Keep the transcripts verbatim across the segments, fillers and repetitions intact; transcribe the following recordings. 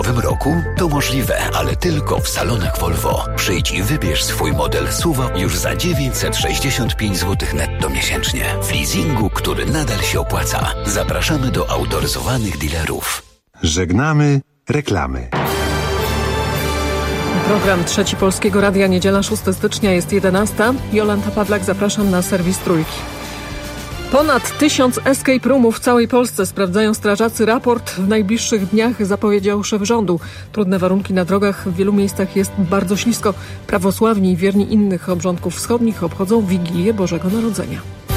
W tym roku to możliwe, ale tylko w salonach Volvo. Przyjdź i wybierz swój model S U V już za dziewięćset sześćdziesiąt pięć złotych netto miesięcznie. W leasingu, który nadal się opłaca. Zapraszamy do autoryzowanych dealerów. Żegnamy reklamy. Program Trzeci Polskiego Radia, niedziela szóstego stycznia, jest jedenasta. Jolanta Pawlak, zapraszam na serwis Trójki. Ponad tysiąc escape roomów w całej Polsce sprawdzają strażacy. Raport w najbliższych dniach zapowiedział szef rządu. Trudne warunki na drogach, w wielu miejscach jest bardzo ślisko. Prawosławni i wierni innych obrządków wschodnich obchodzą Wigilię Bożego Narodzenia.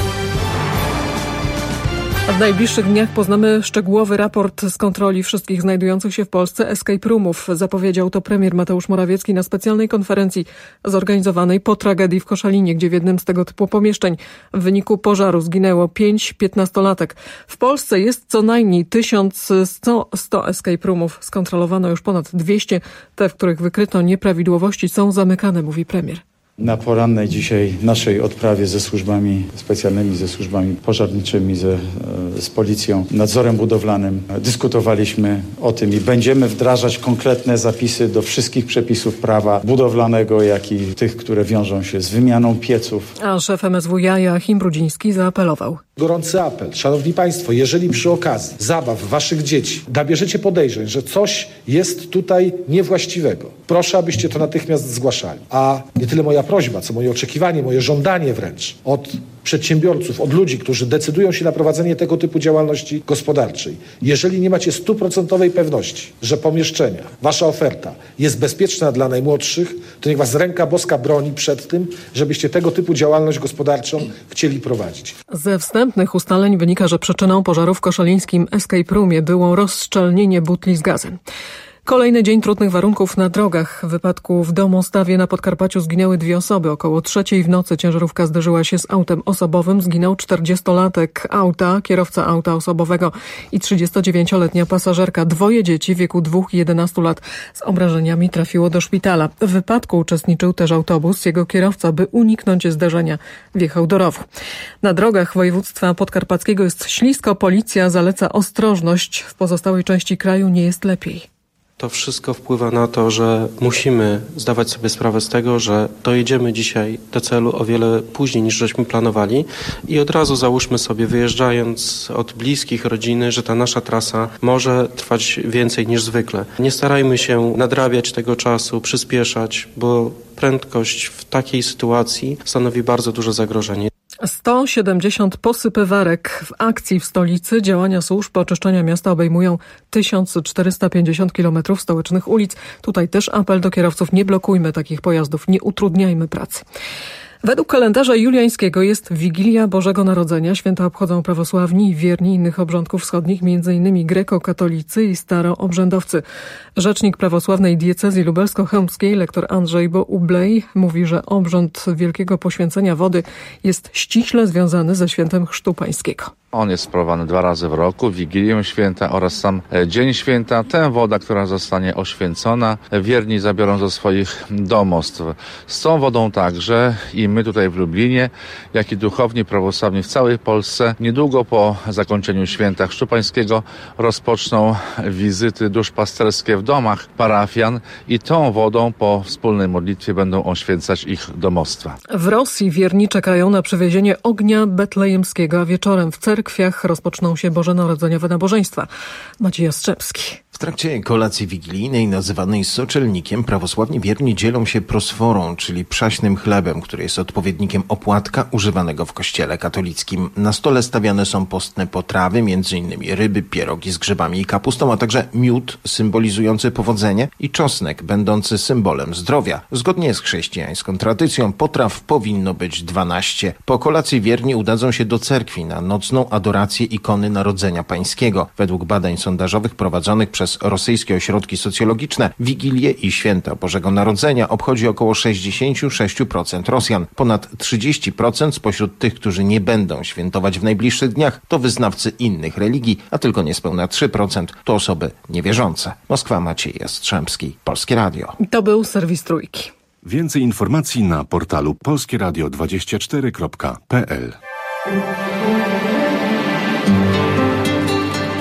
A w najbliższych dniach poznamy szczegółowy raport z kontroli wszystkich znajdujących się w Polsce escape roomów. Zapowiedział to premier Mateusz Morawiecki na specjalnej konferencji zorganizowanej po tragedii w Koszalinie, gdzie w jednym z tego typu pomieszczeń w wyniku pożaru zginęło pięć piętnastolatek. W Polsce jest co najmniej tysiąc sto escape roomów. Skontrolowano już ponad dwieście. Te, w których wykryto nieprawidłowości, są zamykane, mówi premier. Na porannej dzisiaj naszej odprawie ze służbami specjalnymi, ze służbami pożarniczymi, ze, z policją, nadzorem budowlanym dyskutowaliśmy o tym i będziemy wdrażać konkretne zapisy do wszystkich przepisów prawa budowlanego, jak i tych, które wiążą się z wymianą pieców. A szef M S W J A Joachim Brudziński zaapelował. Gorący apel. Szanowni Państwo, jeżeli przy okazji zabaw waszych dzieci nabierzecie podejrzeń, że coś jest tutaj niewłaściwego, proszę, abyście to natychmiast zgłaszali. A nie tyle moja prośba, co moje oczekiwanie, moje żądanie wręcz od przedsiębiorców, od ludzi, którzy decydują się na prowadzenie tego typu działalności gospodarczej. Jeżeli nie macie stuprocentowej pewności, że pomieszczenia, wasza oferta jest bezpieczna dla najmłodszych, to niech was ręka boska broni przed tym, żebyście tego typu działalność gospodarczą chcieli prowadzić. Ze wstępnych ustaleń wynika, że przyczyną pożaru w koszalińskim escape roomie było rozszczelnienie butli z gazem. Kolejny dzień trudnych warunków na drogach. W wypadku w Domostawie na Podkarpaciu zginęły dwie osoby. Około trzeciej w nocy ciężarówka zderzyła się z autem osobowym. Zginął czterdziestolatek auta, kierowca auta osobowego i trzydziestodziewięcioletnia pasażerka. Dwoje dzieci w wieku dwóch i jedenastu lat z obrażeniami trafiło do szpitala. W wypadku uczestniczył też autobus. Jego kierowca, by uniknąć zderzenia, wjechał do rowu. Na drogach województwa podkarpackiego jest ślisko. Policja zaleca ostrożność. W pozostałej części kraju nie jest lepiej. To wszystko wpływa na to, że musimy zdawać sobie sprawę z tego, że dojedziemy dzisiaj do celu o wiele później niż żeśmy planowali i od razu załóżmy sobie, wyjeżdżając od bliskich, rodziny, że ta nasza trasa może trwać więcej niż zwykle. Nie starajmy się nadrabiać tego czasu, przyspieszać, bo prędkość w takiej sytuacji stanowi bardzo duże zagrożenie. sto siedemdziesiąt posypywarek w akcji w stolicy. Działania służb oczyszczania miasta obejmują tysiąc czterysta pięćdziesiąt kilometrów stołecznych ulic. Tutaj też apel do kierowców: nie blokujmy takich pojazdów, nie utrudniajmy pracy. Według kalendarza juliańskiego jest Wigilia Bożego Narodzenia. Święta obchodzą prawosławni i wierni innych obrządków wschodnich, m.in. grekokatolicy i staroobrzędowcy. Rzecznik prawosławnej diecezji lubelsko-chełmskiej, lektor Andrzej Bo-Ublej, mówi, że obrząd wielkiego poświęcenia wody jest ściśle związany ze świętem Chrztu Pańskiego. On jest sprawowany dwa razy w roku, Wigilię Święta oraz sam Dzień Święta. Tę wodę, która zostanie oświęcona, wierni zabiorą ze swoich domostw. Z tą wodą także i my tutaj w Lublinie, jak i duchowni prawosławni w całej Polsce, niedługo po zakończeniu Święta Chrztu Pańskiego rozpoczną wizyty duszpasterskie w domach parafian i tą wodą po wspólnej modlitwie będą oświęcać ich domostwa. W Rosji wierni czekają na przywiezienie ognia betlejemskiego, a wieczorem w cerkwiach rozpoczną się bożonarodzeniowe nabożeństwa. Maciej Jastrzębski. W trakcie kolacji wigilijnej, nazywanej soczelnikiem, prawosławni wierni dzielą się prosforą, czyli przaśnym chlebem, który jest odpowiednikiem opłatka używanego w kościele katolickim. Na stole stawiane są postne potrawy, m.in. ryby, pierogi z grzybami i kapustą, a także miód symbolizujący powodzenie i czosnek będący symbolem zdrowia. Zgodnie z chrześcijańską tradycją potraw powinno być dwanaście. Po kolacji wierni udadzą się do cerkwi na nocną adorację ikony Narodzenia Pańskiego. Według badań sondażowych prowadzonych przez rosyjskie ośrodki socjologiczne Wigilię i Święta Bożego Narodzenia obchodzi około sześćdziesiąt sześć procent Rosjan. Ponad trzydzieści procent spośród tych, którzy nie będą świętować w najbliższych dniach, to wyznawcy innych religii, a tylko niespełna trzy procent to osoby niewierzące. Moskwa, Maciej Jastrzębski, Polskie Radio. To był serwis Trójki. Więcej informacji na portalu polskie radio dwadzieścia cztery kropka p l.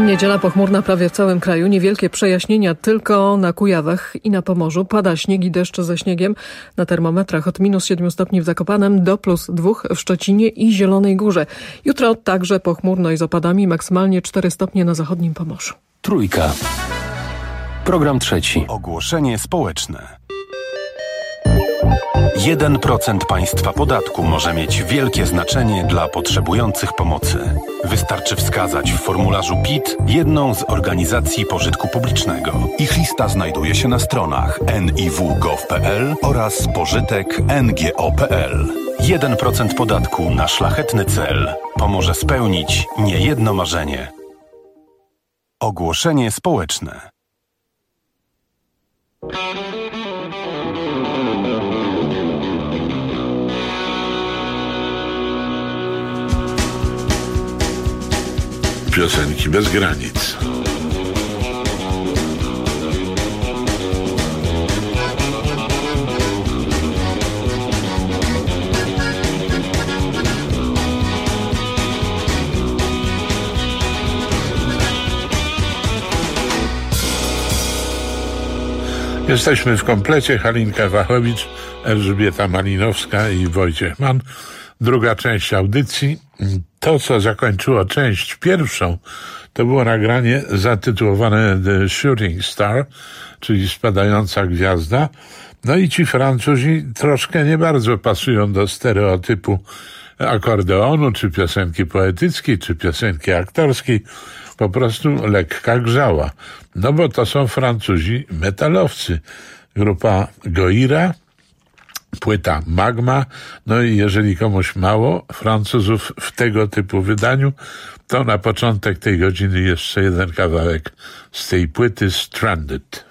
Niedziela pochmurna prawie w całym kraju. Niewielkie przejaśnienia tylko na Kujawach i na Pomorzu. Pada śnieg i deszcz ze śniegiem. Na termometrach od minus siedmiu stopni w Zakopanem do plus dwóch w Szczecinie i Zielonej Górze. Jutro także pochmurno i z opadami. Maksymalnie cztery stopnie na zachodnim Pomorzu. Trójka. Program trzeci. Ogłoszenie społeczne. jeden procent państwa podatku może mieć wielkie znaczenie dla potrzebujących pomocy. Wystarczy wskazać w formularzu P I T jedną z organizacji pożytku publicznego. Ich lista znajduje się na stronach en i w kropka gov kropka pe el oraz pożytek kropka en ge o kropka pe el. jeden procent podatku na szlachetny cel pomoże spełnić niejedno marzenie. Ogłoszenie społeczne. Piosenki bez granic. Jesteśmy w komplecie. Halinka Wachowicz, Elżbieta Malinowska i Wojciech Mann. Druga część audycji. To, co zakończyło część pierwszą, to było nagranie zatytułowane The Shooting Star, czyli Spadająca Gwiazda. No i ci Francuzi troszkę nie bardzo pasują do stereotypu akordeonu, czy piosenki poetyckiej, czy piosenki aktorskiej. Po prostu lekka grzała. No bo to są Francuzi metalowcy. Grupa Goira, płyta Magma. No i jeżeli komuś mało Francuzów w tego typu wydaniu, to na początek tej godziny jeszcze jeden kawałek z tej płyty Stranded.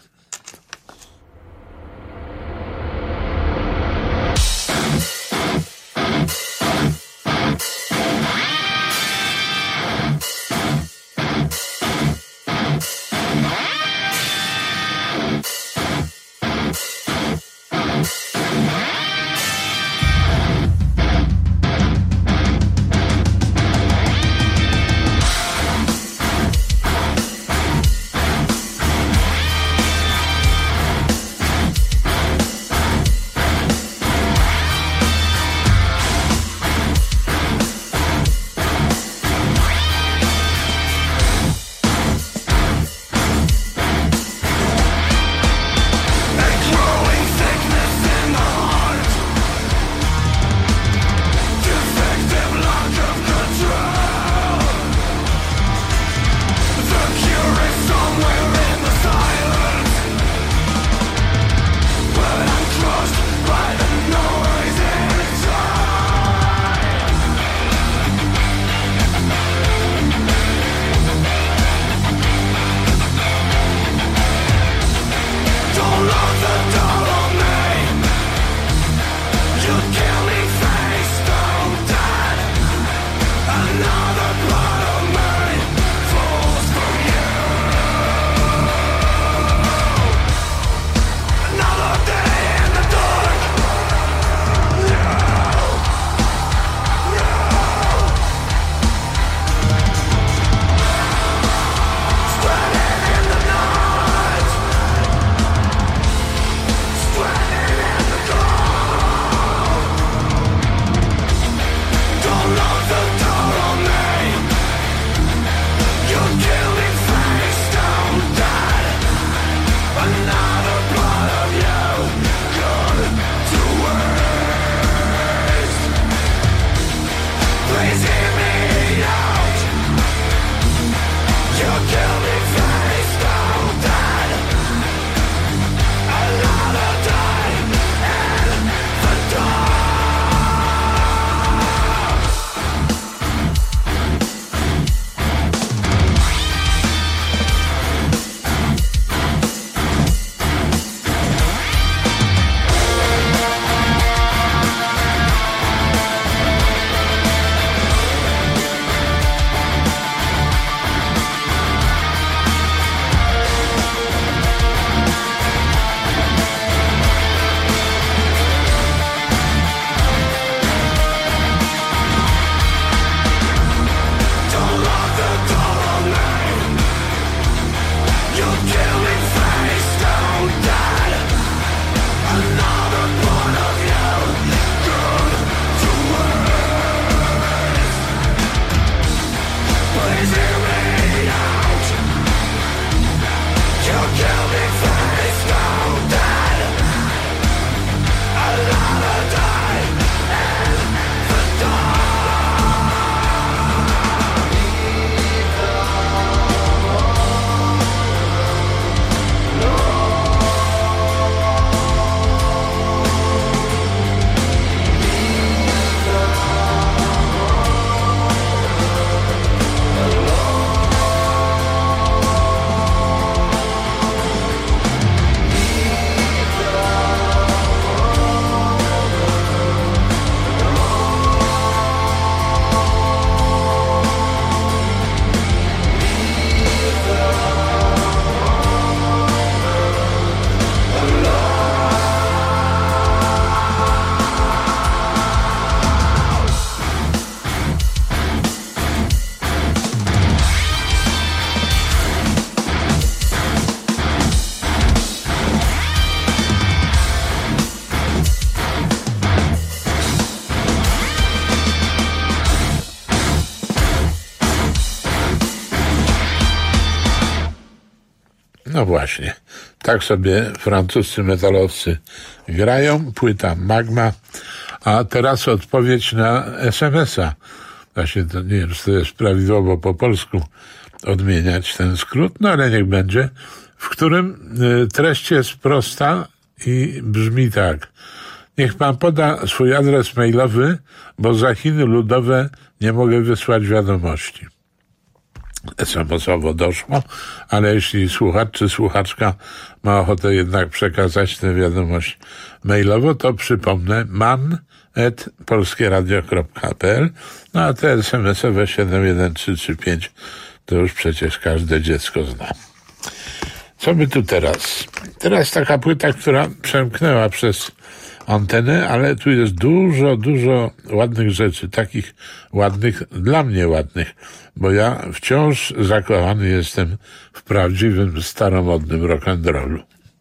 No właśnie, tak sobie francuscy metalowcy grają, płyta Magma, a teraz odpowiedź na es em es a. Właśnie to nie wiem, czy to jest prawidłowo po polsku odmieniać ten skrót, no ale niech będzie, w którym treść jest prosta i brzmi tak. Niech pan poda swój adres mailowy, bo za Chiny ludowe nie mogę wysłać wiadomości. es em esowo doszło, ale jeśli słuchacz czy słuchaczka ma ochotę jednak przekazać tę wiadomość mailowo, to przypomnę man at polskieradio kropka p l, no a te es em esowe siedem jeden trzy trzy pięć to już przecież każde dziecko zna. Co by tu teraz? Teraz taka płyta, która przemknęła przez antenę, ale tu jest dużo, dużo ładnych rzeczy, takich ładnych, dla mnie ładnych, bo ja wciąż zakochany jestem w prawdziwym, staromodnym rock'n'rollu.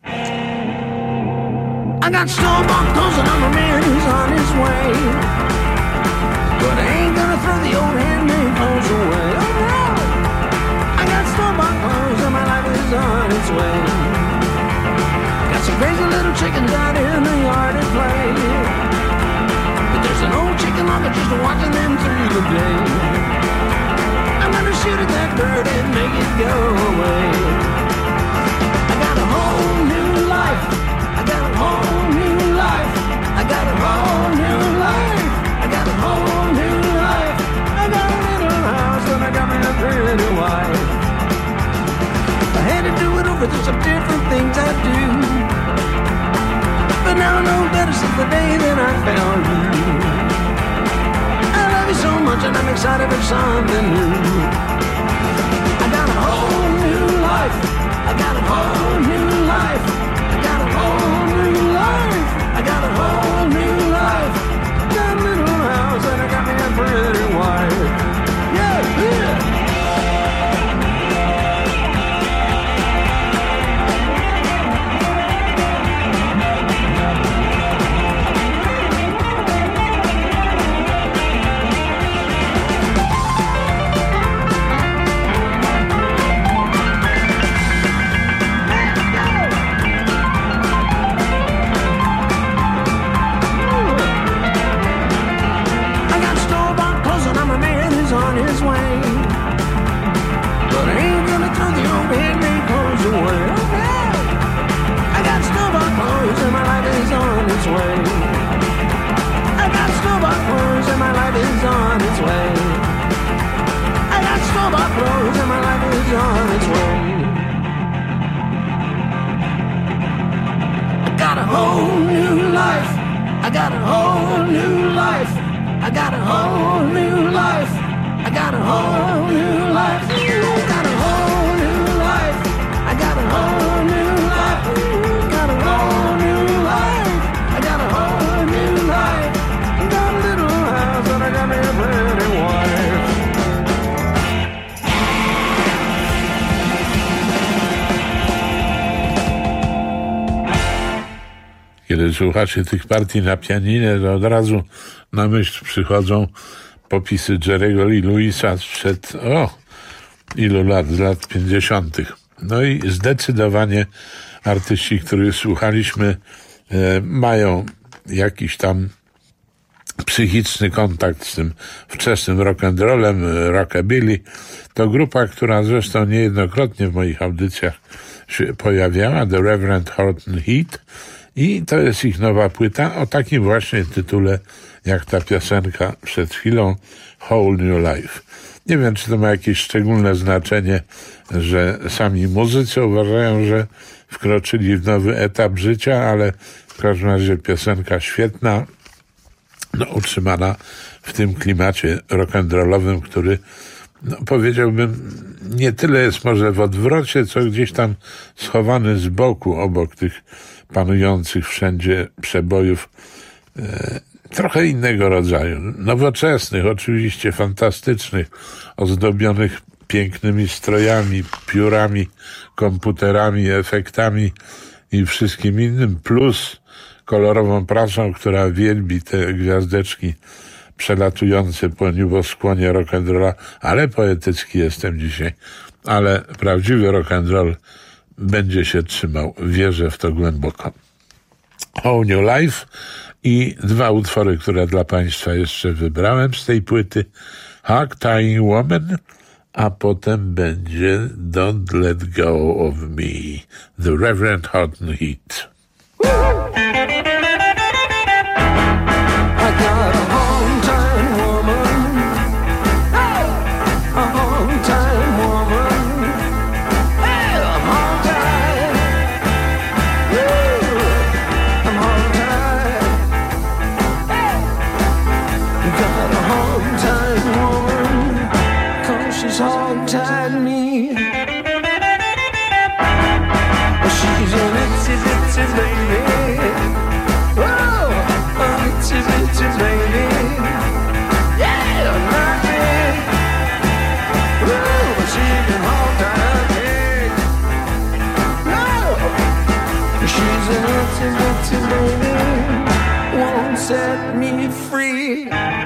I got snowball clothes and I'm a man who's on his way, but I ain't gonna throw the old handmade clothes away. Oh no! I got snowball clothes and my life is on its way. Got some crazy little chickens out in the yard at play, but there's an old chicken lover just watching them through the day. I'm gonna shoot at that bird and make it go away. I got a whole new life. I got a whole new life. I got a whole new life. I got a whole new life. I got a little house and I got me a pretty wife. I had to do it over, there's some different things I do, but now I know better since the day that I found you. I love you so much and I'm excited for something new. I got a whole new life. I got a whole new life. I got a whole new life. I got a whole new life. Got a little house and I got me a pretty wife. Yeah, yeah. On his way, but I ain't gonna throw the old handmade clothes away. Okay. I got snowball clothes and my life is on its way. I got snowball clothes and my life is on its way. I got snowball clothes and my life is on its way. I got a whole new life. I got a whole new life. I got a whole new life. I got a whole new life. Got a whole new life. I got a whole new life. Got a whole new life. I got a whole new life. Got a little house and I got me a pretty wife. Kiedy słuchacie tych partii na pianinie, to od razu na myśl przychodzą popisy Jerry'ego Lee Lewisa sprzed, o, ilu lat, z lat pięćdziesiątych. No i zdecydowanie artyści, których słuchaliśmy, e, mają jakiś tam psychiczny kontakt z tym wczesnym rock'n'rollem, rockabilly. To grupa, która zresztą niejednokrotnie w moich audycjach się pojawiała, The Reverend Horton Heat, i to jest ich nowa płyta o takim właśnie tytule, jak ta piosenka przed chwilą, Whole New Life. Nie wiem, czy to ma jakieś szczególne znaczenie, że sami muzycy uważają, że wkroczyli w nowy etap życia, ale w każdym razie piosenka świetna, no, utrzymana w tym klimacie rock'n'rollowym, który, no, powiedziałbym, nie tyle jest może w odwrocie, co gdzieś tam schowany z boku, obok tych panujących wszędzie przebojów, e, trochę innego rodzaju, nowoczesnych, oczywiście fantastycznych, ozdobionych pięknymi strojami, piórami, komputerami, efektami i wszystkim innym, plus kolorową prasą, która wielbi te gwiazdeczki przelatujące po nieboskłonie rock'n'rolla, ale poetycki jestem dzisiaj. Ale prawdziwy rock'n'roll będzie się trzymał. Wierzę w to głęboko. Whole New Life i dwa utwory, które dla Państwa jeszcze wybrałem z tej płyty. Hog Tying Woman, a potem będzie Don't Let Go of Me, The Reverend Horton Heat. I got a home-time woman, a home-time woman, a home-time, I'm home-time, got a home-time woman, 'cause she's home-tied me. She's an itsy bitsy baby. Whoa, an itsy bitsy baby. Yeah, not me. Whoa, but she can hold down me. No, she's an itsy bitsy baby. Won't set me free.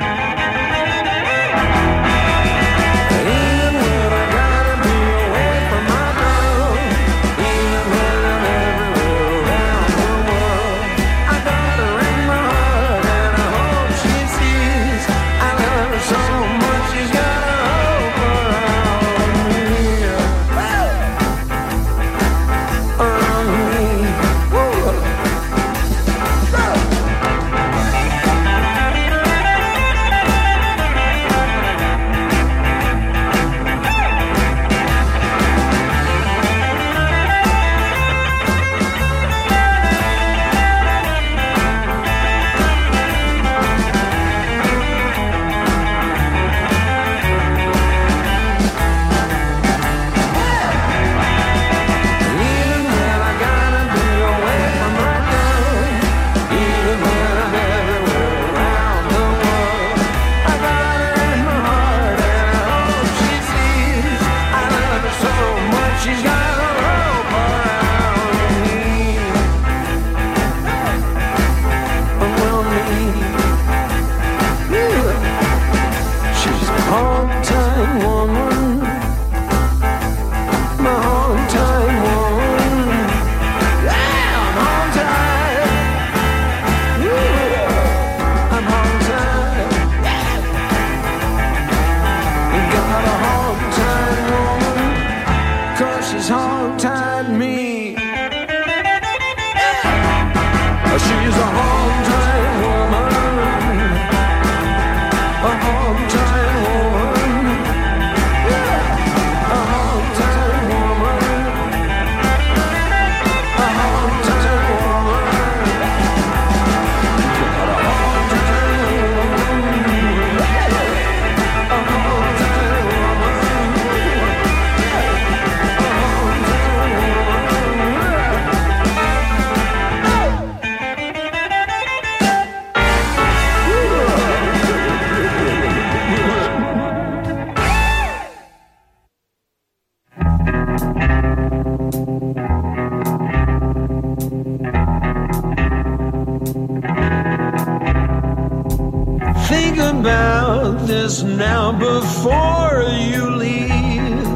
Think about this now before you leave,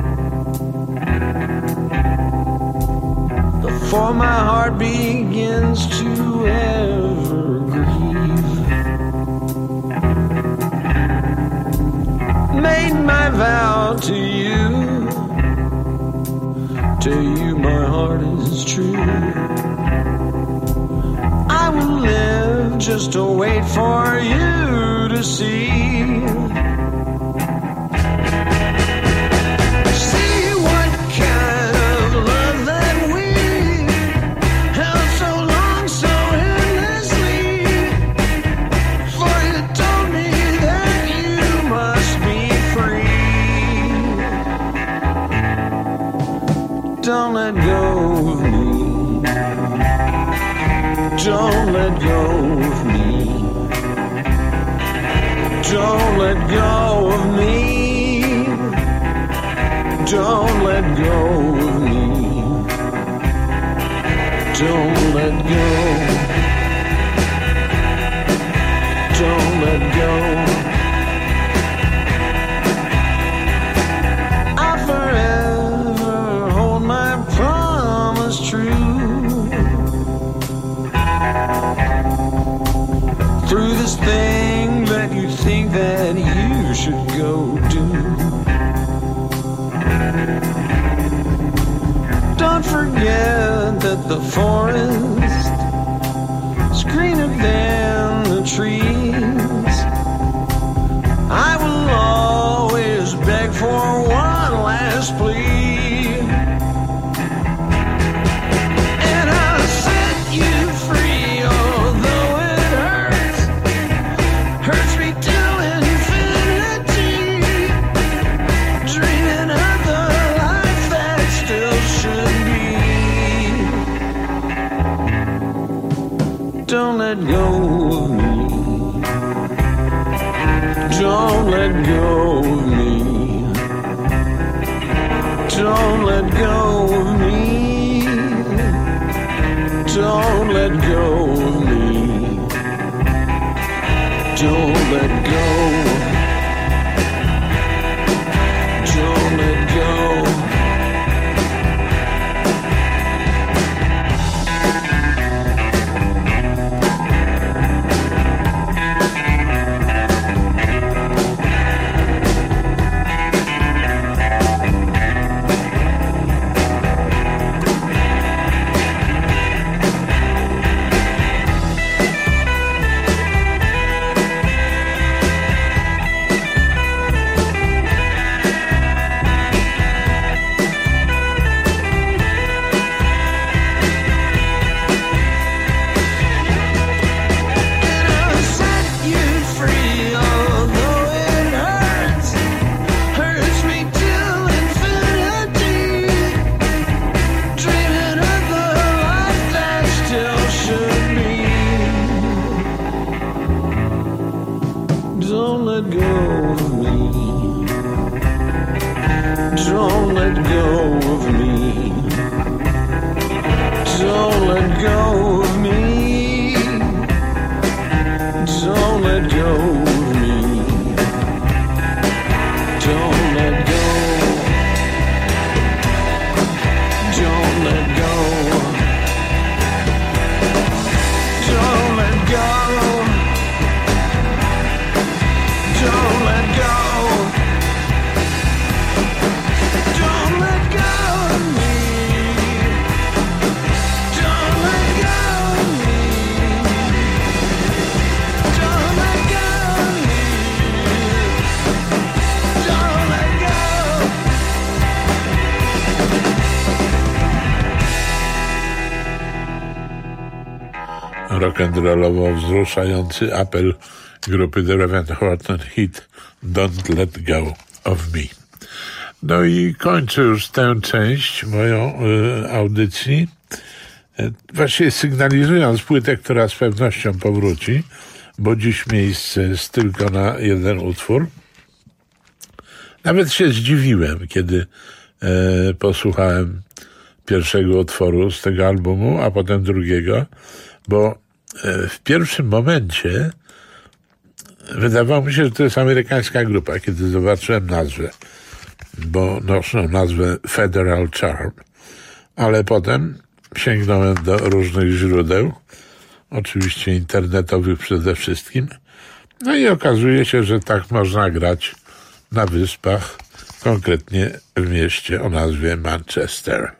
before my heart begins to ever grieve. Made my vow to you, to you my heart is true. I will live just to wait for you to see. See what kind of love that we held so long, so endlessly. For you told me that you must be free. Don't let go of me. Don't let go of me. Don't let go of me. Don't let go of me. Don't let go. Don't let go. I'll forever hold my promise. yet that the forest is greener than the trees. I will always beg for one last plea, and I'll set you free, although it hurts, hurts me to infinity, dreaming of the life that still should be. Don't let go of me. Don't let go of me. Don't let go of me. Don't let go of me. Don't let go. Don't let go. Don't let go of me. Don't let go of me. Don't let go of me. Don't let go of me. Don't let go. Don't let go. Don't let go. Don't let go. Don't let go of me. Don't let go of me. Don't let go of me. Don't let go. Rock'n'rollowo wzruszający apel grupy The Reverend Horton Heat Don't Let Go of Me. No i kończę już tę część moją y, audycji. Y, właściwie sygnalizując płytę, która z pewnością powróci, bo dziś miejsce jest tylko na jeden utwór. Nawet się zdziwiłem, kiedy y, posłuchałem pierwszego utworu z tego albumu, a potem drugiego, bo y, w pierwszym momencie wydawało mi się, że to jest amerykańska grupa, kiedy zobaczyłem nazwę, bo noszą nazwę Federal Charm, ale potem sięgnąłem do różnych źródeł, oczywiście internetowych przede wszystkim, no i okazuje się, że tak można grać na wyspach, konkretnie w mieście o nazwie Manchester.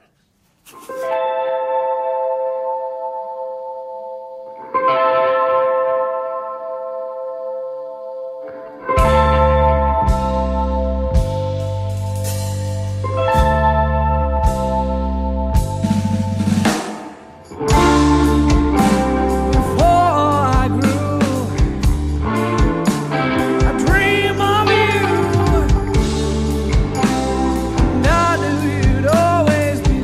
Always be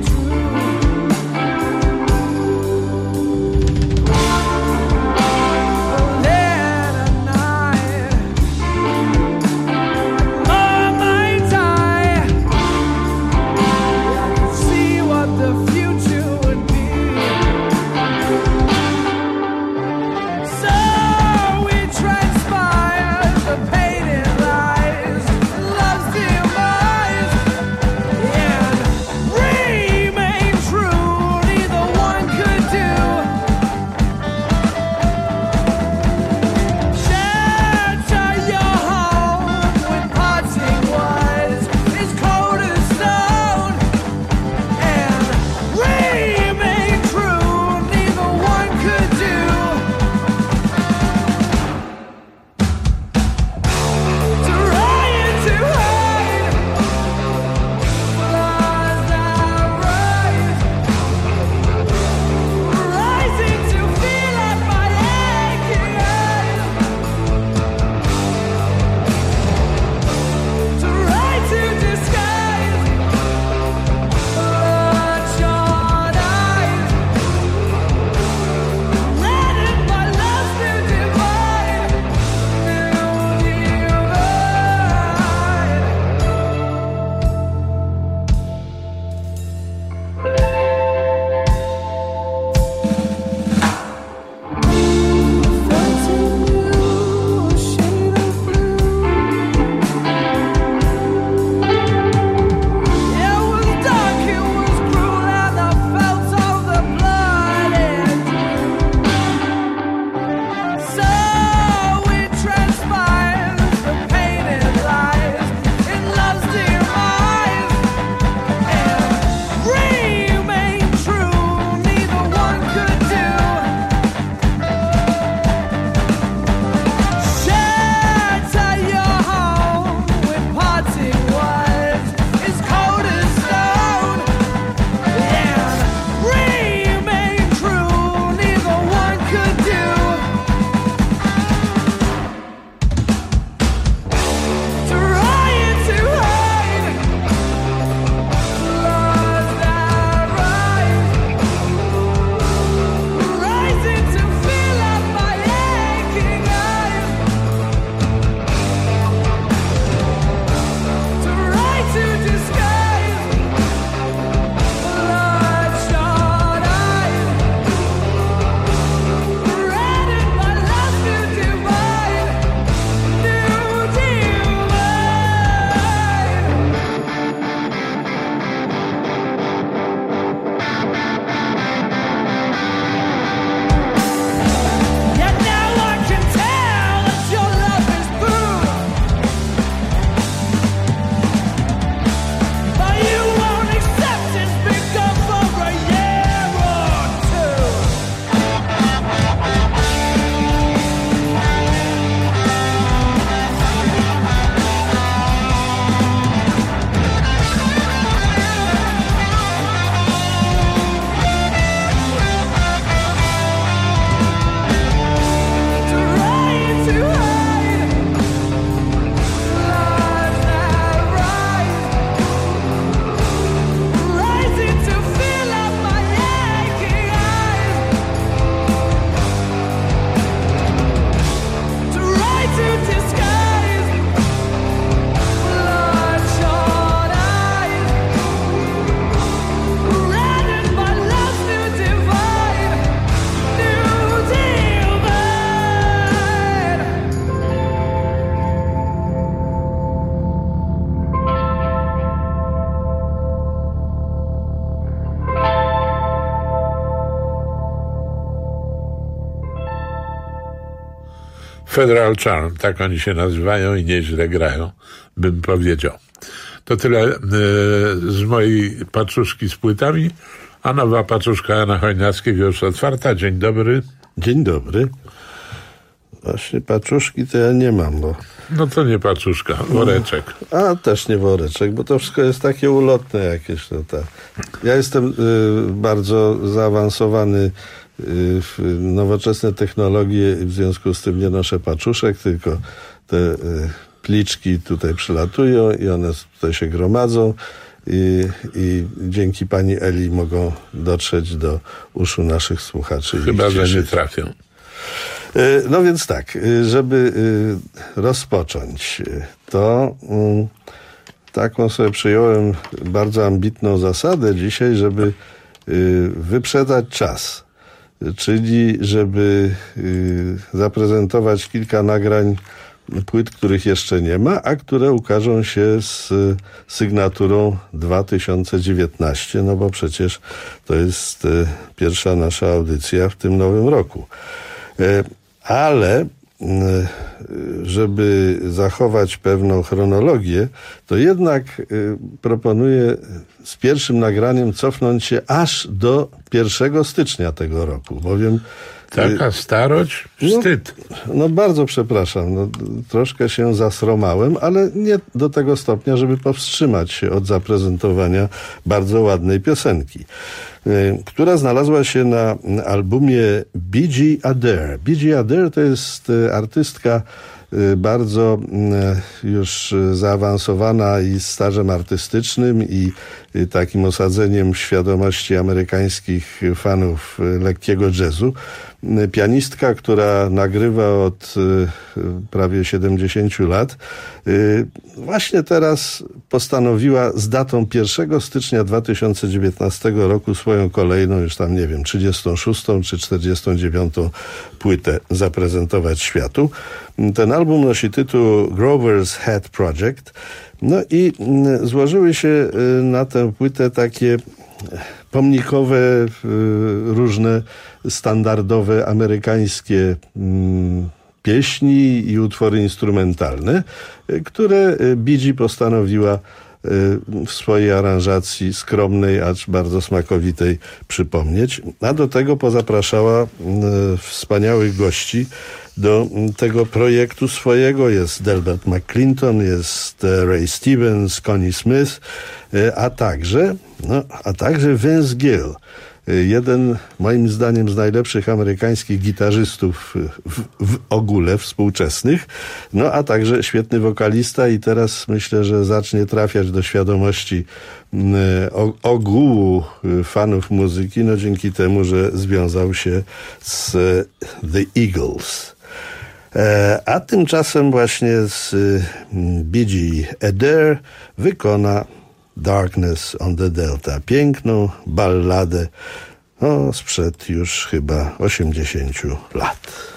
Federal Charm, tak oni się nazywają i nieźle grają, bym powiedział. To tyle e, z mojej paczuszki z płytami, a nowa paczuszka Jana Chojnackiego już otwarta. Dzień dobry. Dzień dobry. Właśnie paczuszki to ja nie mam, bo... No to nie paczuszka, woreczek. A też nie woreczek, bo to wszystko jest takie ulotne jakieś. No tak. Ja jestem y, bardzo zaawansowany y, w nowoczesne technologie i w związku z tym nie noszę paczuszek, tylko te y, pliczki tutaj przylatują i one tutaj się gromadzą i, i dzięki pani Eli mogą dotrzeć do uszu naszych słuchaczy. Chyba, że nie trafią. No więc tak, żeby rozpocząć, to taką sobie przyjąłem bardzo ambitną zasadę dzisiaj, żeby wyprzedzać czas. Czyli żeby zaprezentować kilka nagrań płyt, których jeszcze nie ma, a które ukażą się z sygnaturą dwa tysiące dziewiętnaście, no bo przecież to jest pierwsza nasza audycja w tym nowym roku. Ale żeby zachować pewną chronologię, to jednak proponuję z pierwszym nagraniem cofnąć się aż do pierwszego stycznia tego roku, bowiem taka starość, wstyd. No, no bardzo przepraszam, no, troszkę się zasromałem, ale nie do tego stopnia, żeby powstrzymać się od zaprezentowania bardzo ładnej piosenki, która znalazła się na albumie Biji Adair. Biji Adair to jest artystka bardzo już zaawansowana i stażem artystycznym i takim osadzeniem w świadomości amerykańskich fanów lekkiego jazzu. Pianistka, która nagrywa od prawie siedemdziesięciu lat, właśnie teraz postanowiła z datą pierwszego stycznia dwa tysiące dziewiętnastego roku swoją kolejną, już tam nie wiem, trzydziestą szóstą czy czterdziestą dziewiątą płytę zaprezentować światu. Ten album nosi tytuł Grover's Head Project. No i złożyły się na tę płytę takie pomnikowe, różne standardowe amerykańskie pieśni i utwory instrumentalne, które Bee Gee postanowiła w swojej aranżacji skromnej, acz bardzo smakowitej przypomnieć. A do tego pozapraszała wspaniałych gości do tego projektu swojego. Jest Delbert McClinton, jest Ray Stevens, Connie Smith, a także, no, a także Vince Gill. Jeden, moim zdaniem, z najlepszych amerykańskich gitarzystów w, w ogóle współczesnych, no a także świetny wokalista i teraz myślę, że zacznie trafiać do świadomości o, ogółu fanów muzyki, no dzięki temu, że związał się z The Eagles. A tymczasem właśnie z Biji Adair wykona Darkness on the Delta. Piękną balladę, no, sprzed już chyba osiemdziesięciu lat.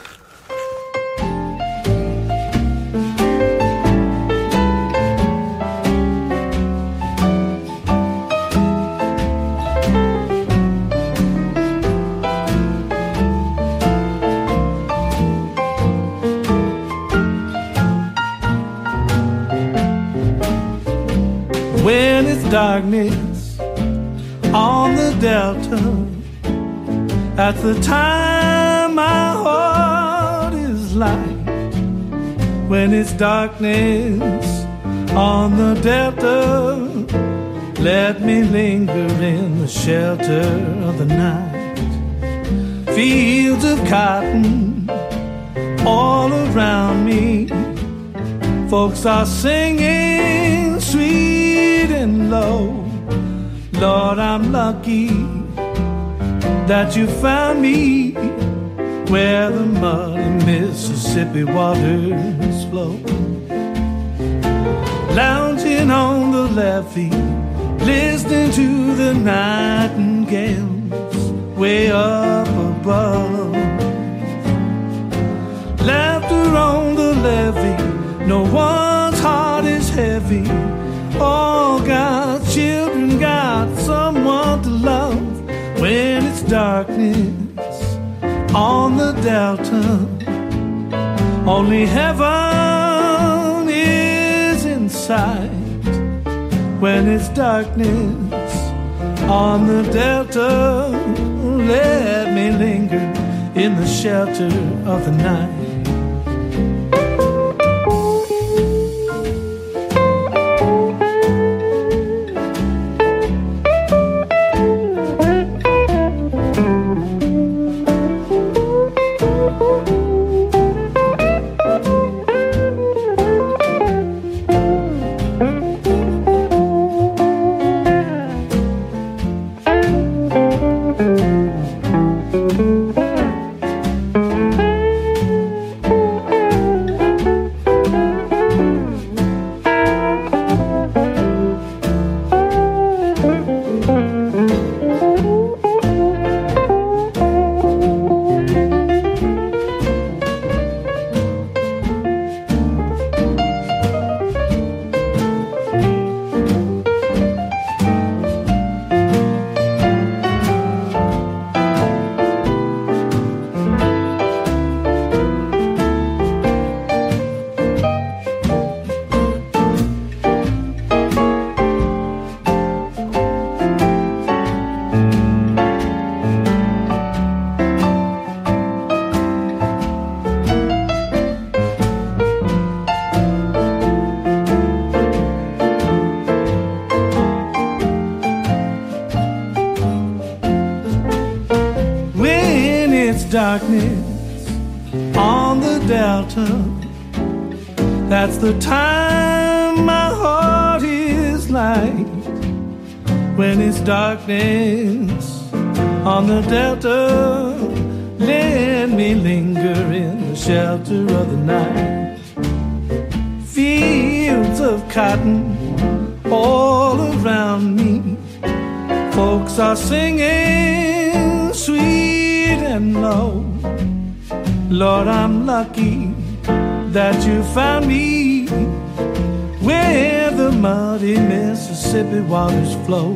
When it's darkness on the Delta, at the time my heart is light. When it's darkness on the Delta, let me linger in the shelter of the night. Fields of cotton all around me, folks are singing sweet and low. Lord, I'm lucky that you found me where the muddy Mississippi waters flow. Lounging on the levee, listening to the nightingales way up above. Laughter on the levee, no one's heart is heavy. All God's children got someone to love. When it's darkness on the Delta, Only heaven is in sight when it's darkness on the delta. Let me linger in the shelter of the night. Darkness on the delta, that's the time my heart is light. When it's darkness on the delta, let me linger in the shelter of the night. Fields of cotton all around me, folks are singing sweet and low. Lord, I'm lucky that you found me where the muddy Mississippi waters flow.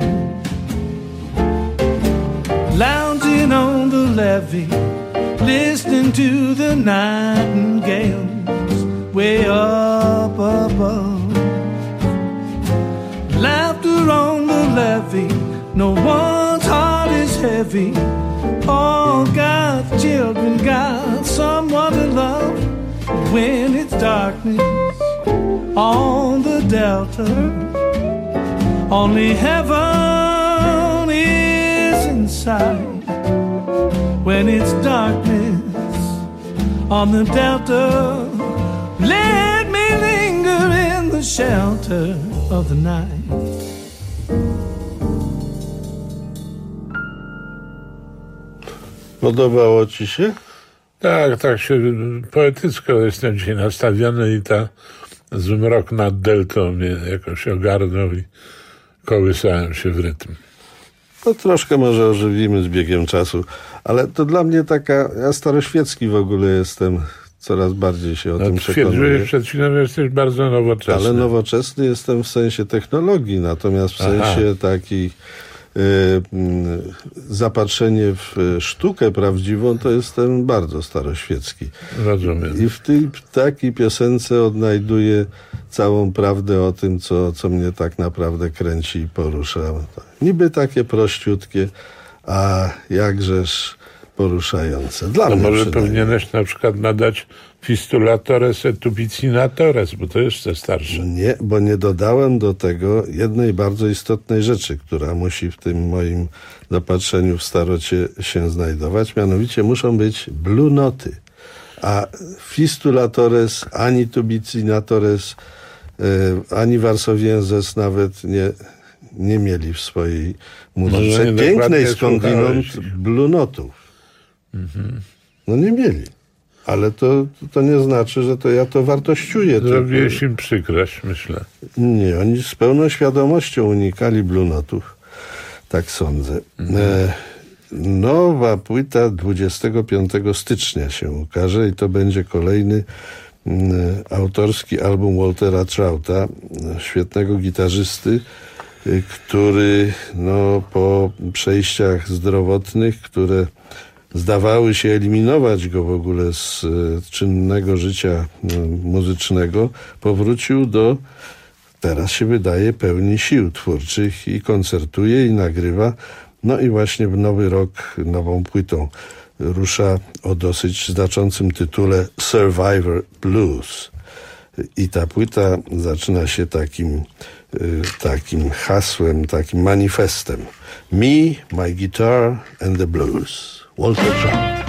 Lounging on the levee, listening to the nightingales way up above. Laughter on the levee, no one's heart is heavy. All God's children got someone to love. When it's darkness on the delta, only heaven is in sight. When it's darkness on the delta, let me linger in the shelter of the night. Podobało ci się? Tak, tak się poetycko jestem dzisiaj nastawiony i ta zmrok nad deltą mnie jakoś ogarnął i kołysałem się w rytm. No troszkę może ożywimy z biegiem czasu, ale to dla mnie taka, ja staroświecki w ogóle jestem, coraz bardziej się o no, tym przekonuję. Twierdziłeś przed chwilą, że jesteś bardzo nowoczesny. Ale nowoczesny jestem w sensie technologii, natomiast w Aha. sensie takiej zapatrzenie w sztukę prawdziwą, to jestem bardzo staroświecki. Rozumiem. I w tej takiej piosence odnajduję całą prawdę o tym, co, co mnie tak naprawdę kręci i porusza. Niby takie prościutkie, a jakżeż poruszające. Dla no mnie może przynajmniej. powinieneś na przykład nadać Fistulatores et Tubicinatores, bo to jeszcze starsze. Nie, bo nie dodałem do tego jednej bardzo istotnej rzeczy, która musi w tym moim zapatrzeniu w starocie się znajdować. Mianowicie muszą być blue noty. A Fistulatores, ani Tubicinatores, e, ani Warsowienzes nawet nie, nie mieli w swojej muzyce pięknej skądinąd blue notów. Mhm. No nie mieli. Ale to, to nie znaczy, że to ja to wartościuję. Zrobiłeś tylko im przykrość, myślę. Nie, oni z pełną świadomością unikali blue notów. Tak sądzę. Mhm. E, nowa płyta dwudziestego piątego stycznia się ukaże i to będzie kolejny e, autorski album Waltera Trouta, świetnego gitarzysty, e, który no, po przejściach zdrowotnych, które zdawały się eliminować go w ogóle z czynnego życia muzycznego, powrócił do, teraz się wydaje, pełni sił twórczych i koncertuje i nagrywa. No i właśnie w nowy rok nową płytą rusza o dosyć znaczącym tytule Survivor Blues. I ta płyta zaczyna się takim, takim hasłem, takim manifestem. Me, my guitar and the blues. Walter Trout.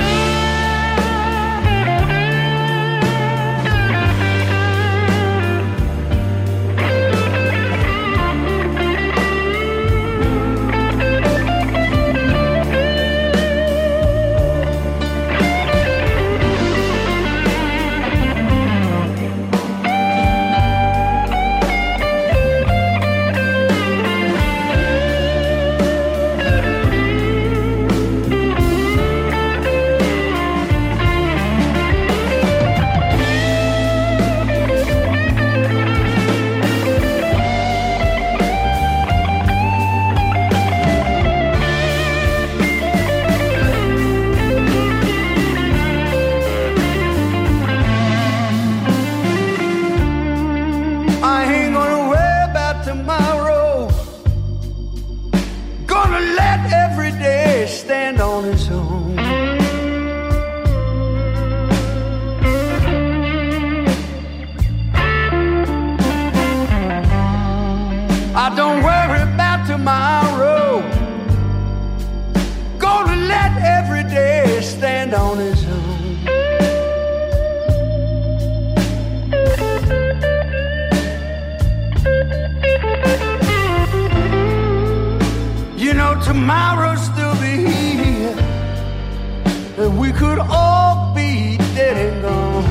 Tomorrow still be here, and we could all be dead and gone.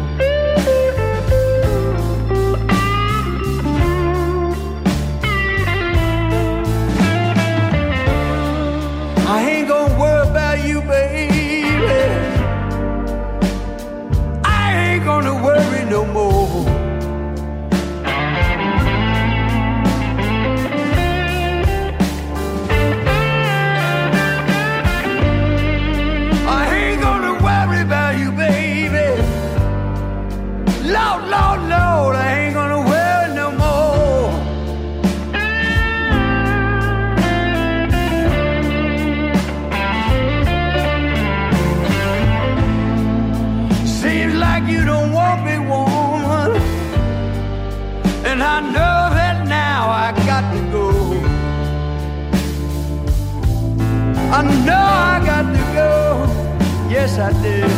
I ain't gonna worry about you, baby. I ain't gonna worry no more. Lord, Lord, Lord, I ain't gonna worry no more. Seems like you don't want me, woman, and I know that now I got to go. I know I got to go, yes I do.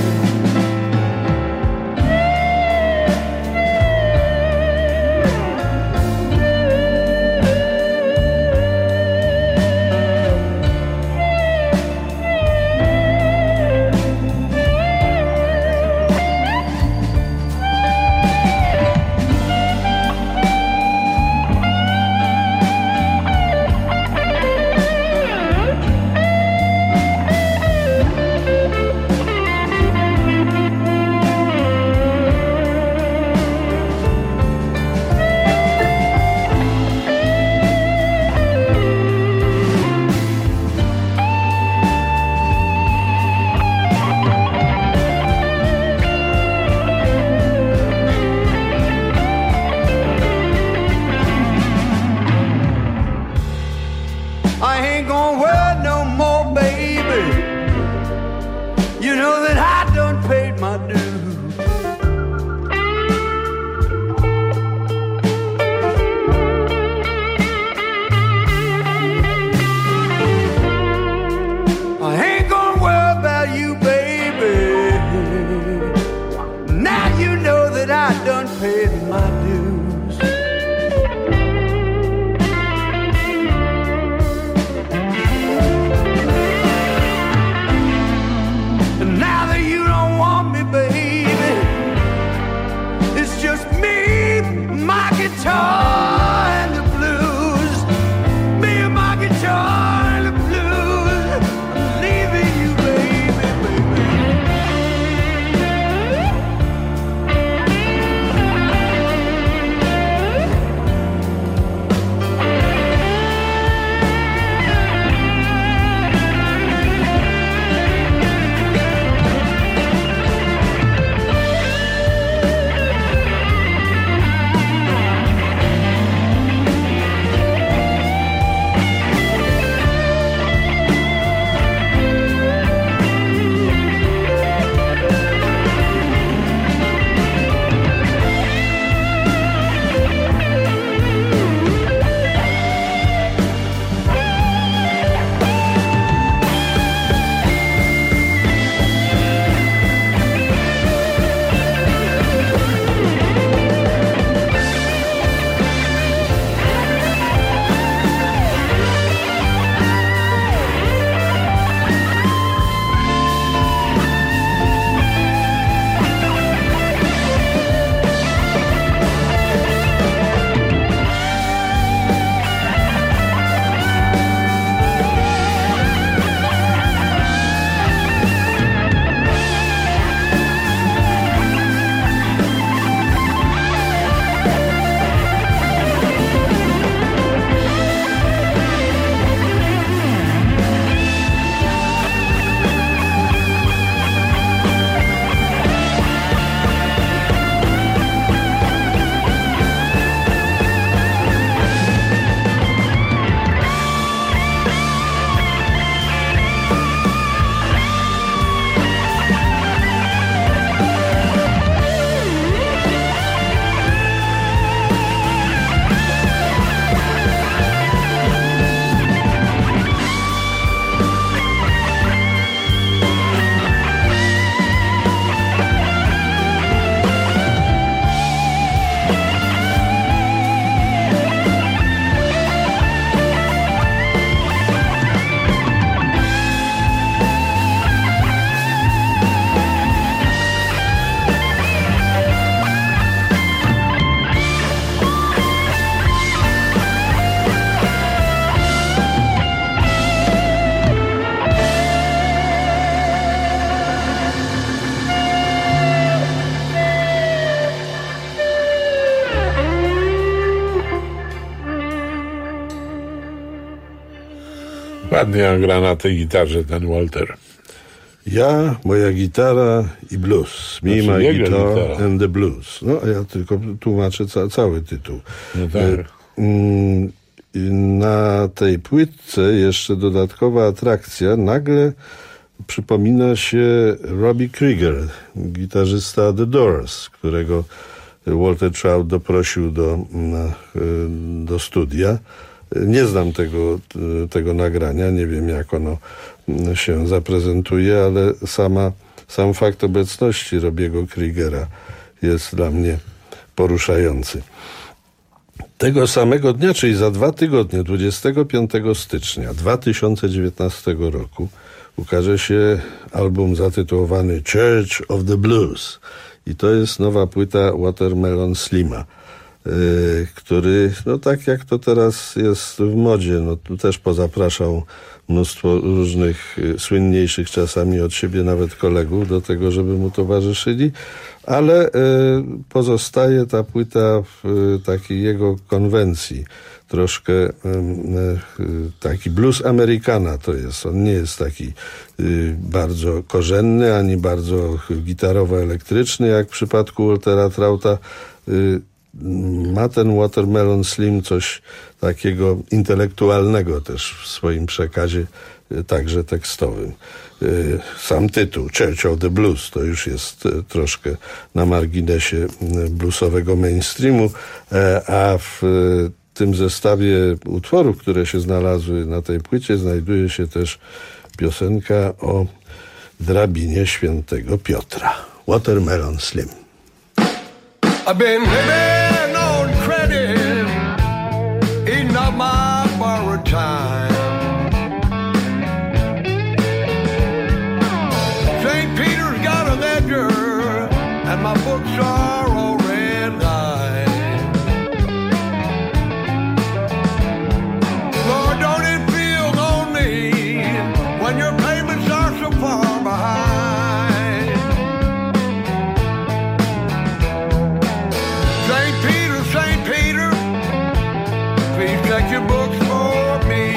Ładnie on gra na tej gitarze, ten Walter. Ja, moja gitara i blues. Me, Znaczy, my jego guitar gitara. and the blues. No, a ja tylko tłumaczę ca- cały tytuł. No tak. E, mm, i na tej płytce jeszcze dodatkowa atrakcja. Nagle przypomina się Robbie Krieger, gitarzysta The Doors, którego Walter Trout doprosił do, na, do studia. Nie znam tego, tego nagrania, nie wiem jak ono się zaprezentuje, ale sama, sam fakt obecności Robiego Kriegera jest dla mnie poruszający. Tego samego dnia, czyli za dwa tygodnie, dwudziestego piątego stycznia dwa tysiące dziewiętnastego roku, ukaże się album zatytułowany Church of the Blues. I to jest nowa płyta Watermelon Slima, yy, który, no tak jak to teraz jest w modzie, no tu też pozapraszał mnóstwo różnych y, słynniejszych czasami od siebie nawet kolegów do tego, żeby mu towarzyszyli, ale y, pozostaje ta płyta w y, takiej jego konwencji. Troszkę y, y, taki blues Amerykana to jest. On nie jest taki y, bardzo korzenny, ani bardzo gitarowo-elektryczny, jak w przypadku Waltera Trouta. Y, ma ten Watermelon Slim coś takiego intelektualnego też w swoim przekazie, także tekstowym. Sam tytuł Church of the Blues to już jest troszkę na marginesie bluesowego mainstreamu, a w tym zestawie utworów, które się znalazły na tej płycie, znajduje się też piosenka o drabinie świętego Piotra. Watermelon Slim. I've been living on credit, eating up my borrowed time. Saint Peter's got a ledger, and my books are all red line. Lord, don't it feel lonely when your payments are so far behind? Check your books for me.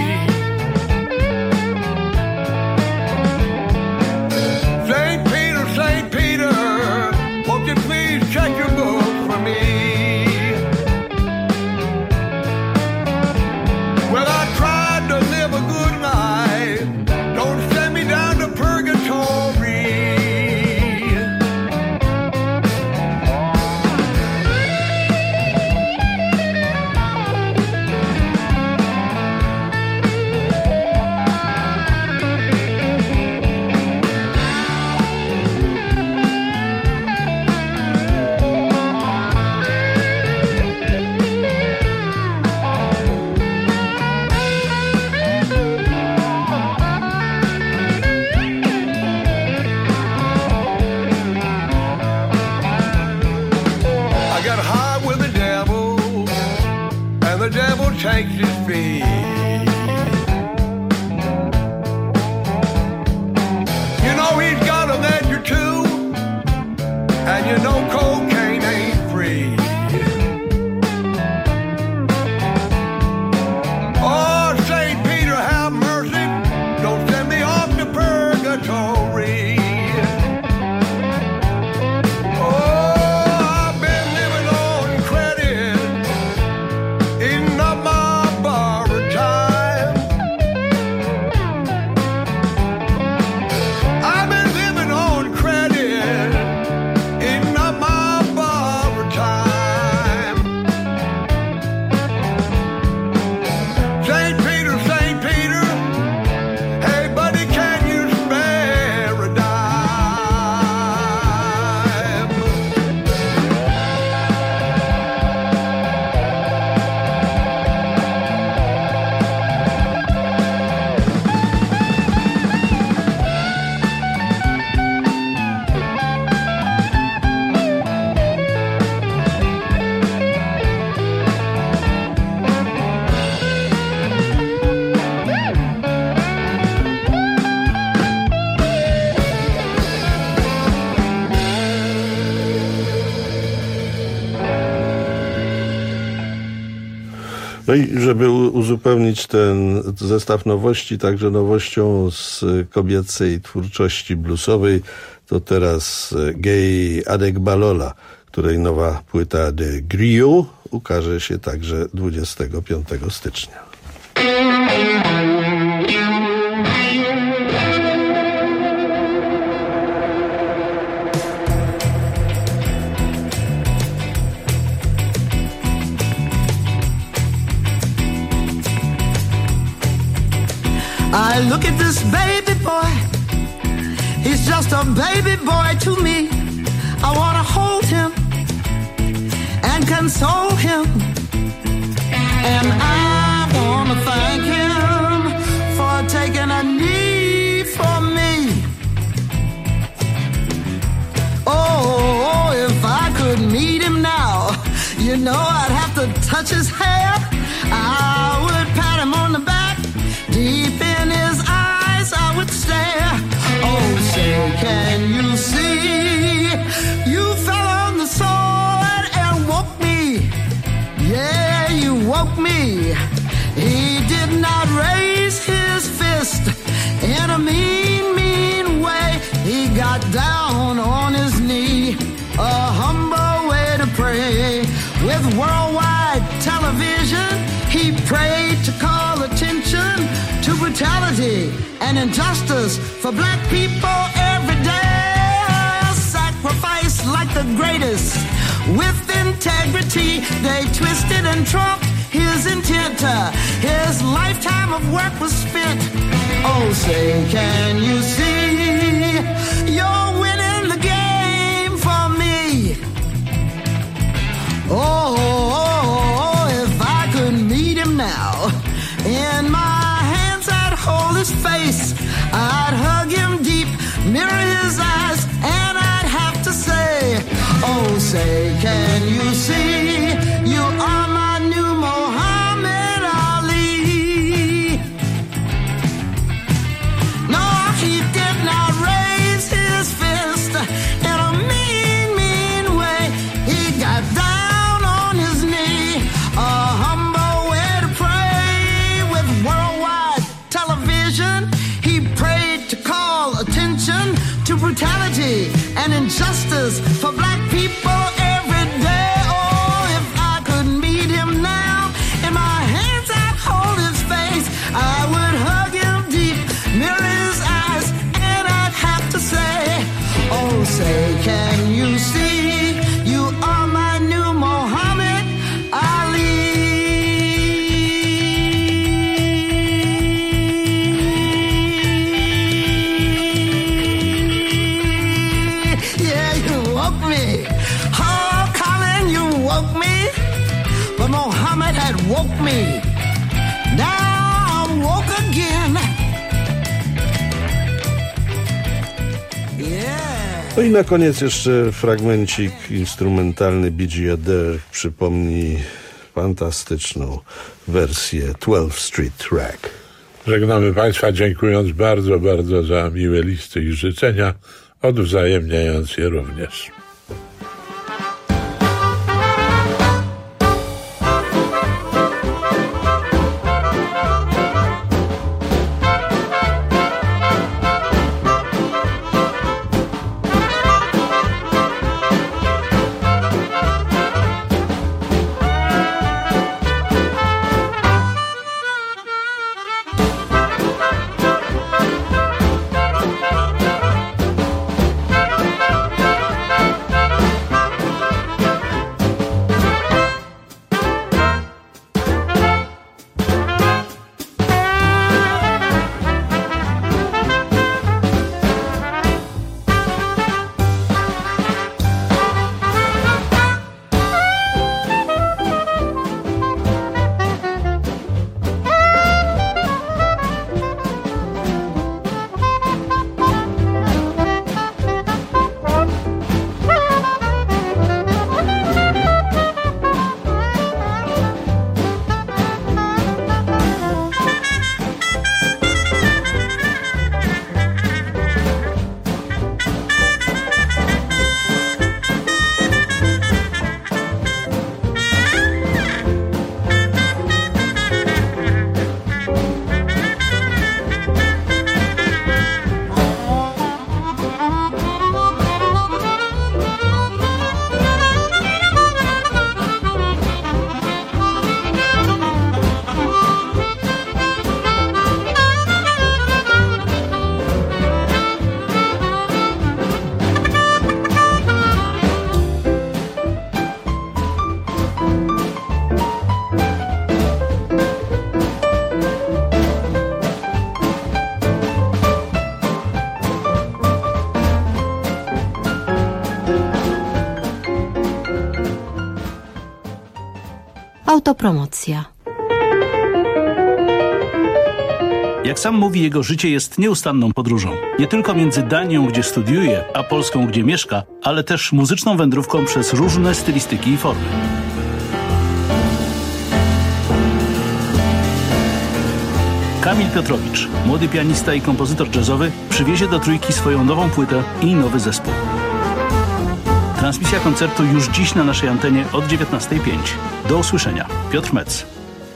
Saint Peter, Saint Peter, won't you please check your books for me? Well, I tried to live a good life. Don't send me down to purgatory. The devil takes his fee. You know he's got a ledger too, and you know cocaine ain't free. Oh, Saint Peter, have mercy, don't send me off to purgatory. Borrowed No i żeby uzupełnić ten zestaw nowości, także nowością z kobiecej twórczości bluesowej, to teraz Gay Adegbalola, której nowa płyta The Griot ukaże się także dwudziestego piątego stycznia. I look at this baby boy, he's just a baby boy to me. I wanna hold him and console him, and I wanna thank him for taking a knee for me. Oh, if I could meet him now, you know I'd have to touch his hair. I would pat him on the back, deep in his eyes I would stare. Oh, say, can you see? You fell on the sword and woke me. Yeah, you woke me. He did not raise his fist in a mean, mean way. He got down on his knee, a humble way to pray. With worldwide television, he prayed to call attention to brutality and injustice for black people every day. A sacrifice like the greatest. With integrity, they twisted and trumped his intent. His lifetime of work was spent. Oh, say, can you see? You're winning the game for me. Oh, oh, oh, if I could meet him now, in my hands I'd hold his face, I'd hug him deep, mirror his eyes, and I'd have to say, oh, say, can you see? You are my new Muhammad Ali. No, he did not raise his fist in a mean, mean way. He got down on his knee, a humble way to pray. With worldwide television, he prayed to call attention to brutality and injustice for black people every day. Oh, if I could meet him now, in my hands I'd hold his face, I would hug him deep, mirror his eyes, and I'd have to say, oh, say, can you see? You are my new Muhammad Ali. Yeah, you woke me. Oh, Colin, you woke me. But Muhammad had woke me. Now I'm woke again. Yeah. No i na koniec jeszcze fragmencik instrumentalny Bee Gee Adair przypomni fantastyczną wersję twelfth Street Rack. Żegnamy Państwa, dziękując bardzo, bardzo za miłe listy i życzenia, odwzajemniając je również. Autopromocja. Jak sam mówi, jego życie jest nieustanną podróżą. Nie tylko między Danią, gdzie studiuje, a Polską, gdzie mieszka, ale też muzyczną wędrówką przez różne stylistyki i formy. Kamil Piotrowicz, młody pianista i kompozytor jazzowy, przywiezie do Trójki swoją nową płytę i nowy zespół. Transmisja koncertu już dziś na naszej antenie od dziewiętnastej pięć. Do usłyszenia. Piotr Metz.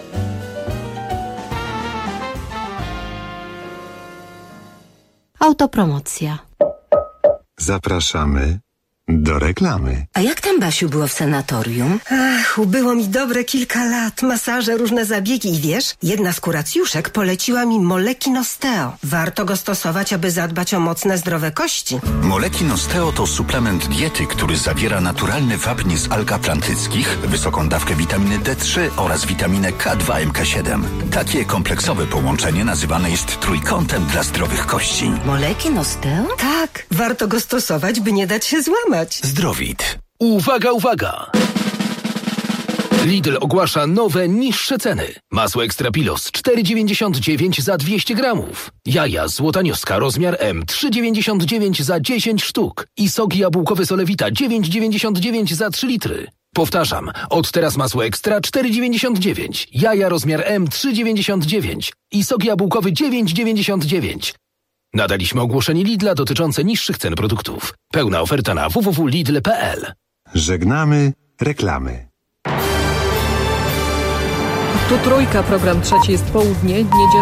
Autopromocja. Zapraszamy do reklamy. A jak tam, Basiu, było w sanatorium? Ach, ubyło mi dobre kilka lat. Masaże, różne zabiegi i wiesz, jedna z kuracjuszek poleciła mi Molekin Osteo. Warto go stosować, aby zadbać o mocne, zdrowe kości. Molekin Osteo to suplement diety, który zawiera naturalny wapń z alg atlantyckich, wysoką dawkę witaminy D trzy oraz witaminę K dwa M K siedem. Takie kompleksowe połączenie nazywane jest trójkątem dla zdrowych kości. Molekin Osteo? Tak, warto go stosować, by nie dać się złamać. Zdrowit. Uwaga, uwaga! Lidl ogłasza nowe, niższe ceny. Masło Ekstra Pilos cztery dziewięćdziesiąt dziewięć za dwieście gramów. Jaja złotanioska rozmiar M trzy dziewięćdziesiąt dziewięć za dziesięć sztuk. I sok jabłkowy Solewita dziewięć dziewięćdziesiąt dziewięć za trzy litry. Powtarzam, od teraz masło Ekstra cztery dziewięćdziesiąt dziewięć. Jaja rozmiar M trzy dziewięćdziesiąt dziewięć. I sok jabłkowy dziewięć dziewięćdziesiąt dziewięć. Nadaliśmy ogłoszenie Lidla dotyczące niższych cen produktów. Pełna oferta na w w w kropka lidl kropka p l. Żegnamy reklamy. Tu Trójka, program trzeci, jest południe, niedziela.